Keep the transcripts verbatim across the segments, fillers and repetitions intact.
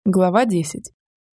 Глава десять.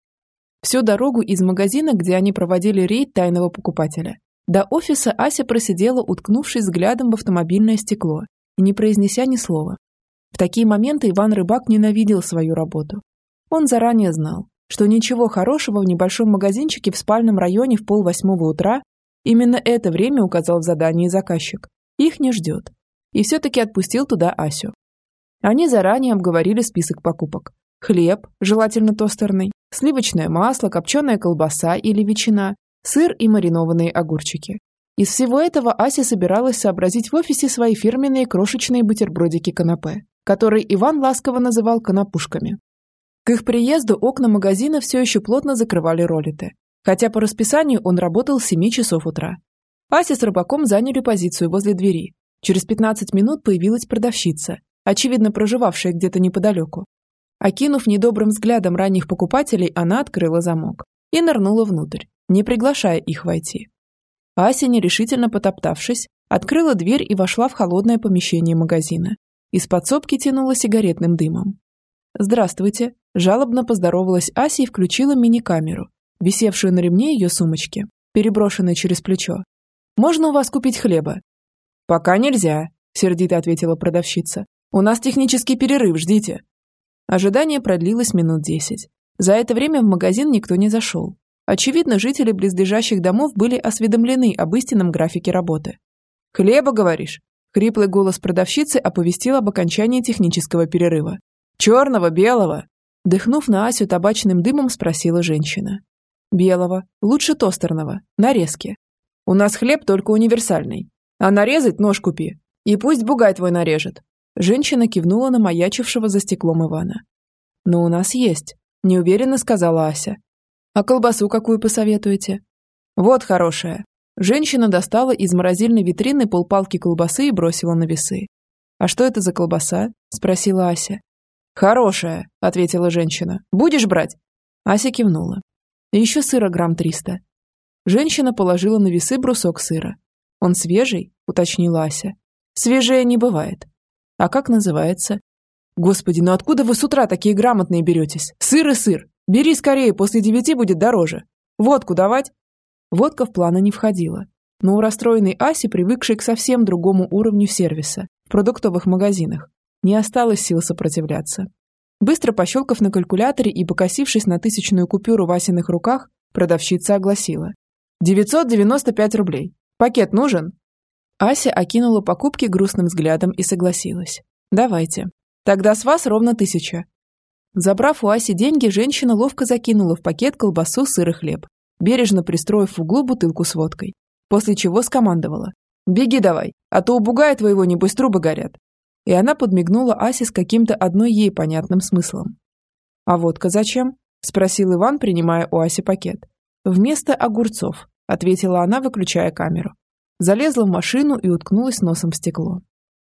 Всю дорогу из магазина, где они проводили рейд тайного покупателя, до офиса Ася просидела, уткнувшись взглядом в автомобильное стекло и не произнеся ни слова. В такие моменты Иван Рыбак ненавидел свою работу. Он заранее знал, что ничего хорошего в небольшом магазинчике в спальном районе в полвосьмого утра, именно это время указал в задании заказчик, их не ждет, и все-таки отпустил туда Асю. Они заранее обговорили список покупок. Хлеб, желательно тостерный, сливочное масло, копченая колбаса или ветчина, сыр и маринованные огурчики. Из всего этого Ася собиралась сообразить в офисе свои фирменные крошечные бутербродики-канапе, которые Иван ласково называл канапушками. К их приезду окна магазина все еще плотно закрывали роллиты, хотя по расписанию он работал с семи часов утра. Ася с Рыбаком заняли позицию возле двери. Через пятнадцать минут появилась продавщица, очевидно проживавшая где-то неподалеку. Окинув недобрым взглядом ранних покупателей, она открыла замок и нырнула внутрь, не приглашая их войти. Ася, нерешительно потоптавшись, открыла дверь и вошла в холодное помещение магазина. Из подсобки тянуло сигаретным дымом. «Здравствуйте», – жалобно поздоровалась Ася и включила мини-камеру, висевшую на ремне ее сумочки, переброшенной через плечо. «Можно у вас купить хлеба?» «Пока нельзя», – сердито ответила продавщица. «У нас технический перерыв, ждите». Ожидание продлилось минут десять. За это время в магазин никто не зашел. Очевидно, жители близлежащих домов были осведомлены об истинном графике работы. «Хлеба, говоришь?» Хриплый голос продавщицы оповестил об окончании технического перерыва. «Черного, белого?» Дыхнув на Асю табачным дымом, спросила женщина. «Белого. Лучше тостерного. Нарезки. У нас хлеб только универсальный. А нарезать нож купи. И пусть бугай твой нарежет». Женщина кивнула на маячившего за стеклом Ивана. «Но у нас есть», – неуверенно сказала Ася. «А колбасу какую посоветуете?» «Вот хорошая». Женщина достала из морозильной витрины полпалки колбасы и бросила на весы. «А что это за колбаса?» – спросила Ася. «Хорошая», – ответила женщина. «Будешь брать?» Ася кивнула. «Еще сыра грамм триста». Женщина положила на весы брусок сыра. «Он свежий?» – уточнила Ася. «Свежее не бывает». «А как называется?» «Господи, ну откуда вы с утра такие грамотные беретесь? Сыр и сыр. Бери скорее, после девяти будет дороже. Водку давать?» Водка в планы не входила. Но у расстроенной Аси, привыкшей к совсем другому уровню сервиса в продуктовых магазинах, не осталось сил сопротивляться. Быстро пощелкав на калькуляторе и покосившись на тысячную купюру в Асиных руках, продавщица огласила. девятьсот девяносто пять рублей. Пакет нужен?» Ася окинула покупки грустным взглядом и согласилась. «Давайте. Тогда с вас ровно тысяча». Забрав у Аси деньги, женщина ловко закинула в пакет колбасу, сыр и хлеб, бережно пристроив в углу бутылку с водкой, после чего скомандовала. «Беги давай, а то у бугая твоего, небось, трубы горят». И она подмигнула Асе с каким-то одной ей понятным смыслом. «А водка зачем?» – спросил Иван, принимая у Аси пакет. «Вместо огурцов», – ответила она, выключая камеру. Залезла в машину и уткнулась носом в стекло.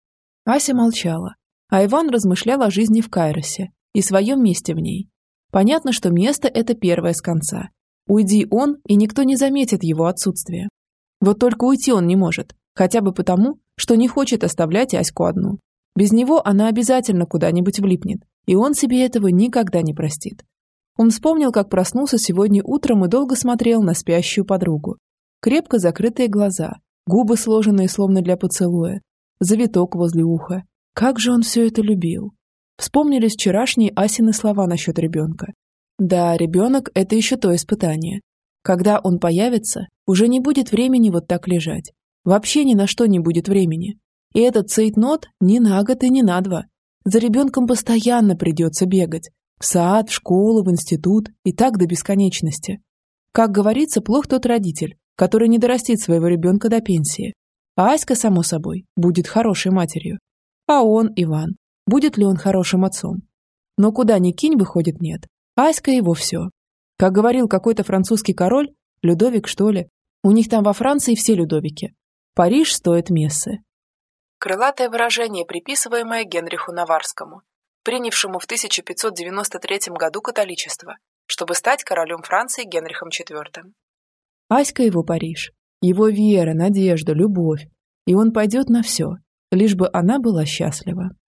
Ася молчала, а Иван размышлял о жизни в Кайросе и своем месте в ней. Понятно, что место – это первое с конца. Уйди он, и никто не заметит его отсутствие. Вот только уйти он не может, хотя бы потому, что не хочет оставлять Аську одну. Без него она обязательно куда-нибудь влипнет, и он себе этого никогда не простит. Он вспомнил, как проснулся сегодня утром и долго смотрел на спящую подругу. Крепко закрытые глаза, губы сложенные словно для поцелуя, завиток возле уха. Как же он все это любил. Вспомнились вчерашние Асины слова насчет ребенка. Да, ребенок – это еще то испытание. Когда он появится, уже не будет времени вот так лежать. Вообще ни на что не будет времени. И этот цейтнот не на год и не на два. За ребенком постоянно придется бегать. В сад, в школу, в институт и так до бесконечности. Как говорится, плох тот родитель, который не дорастит своего ребенка до пенсии. А Аська, само собой, будет хорошей матерью. А он, Иван, будет ли он хорошим отцом? Но куда ни кинь, выходит, нет. Аська его все. Как говорил какой-то французский король, Людовик, что ли, у них там во Франции все Людовики. Париж стоит мессы. Крылатое выражение, приписываемое Генриху Наварскому, принявшему в тысяча пятьсот девяносто третьем году католичество, чтобы стать королем Франции Генрихом четвёртым. Аська его Париж, его вера, надежда, любовь, и он пойдет на все, лишь бы она была счастлива.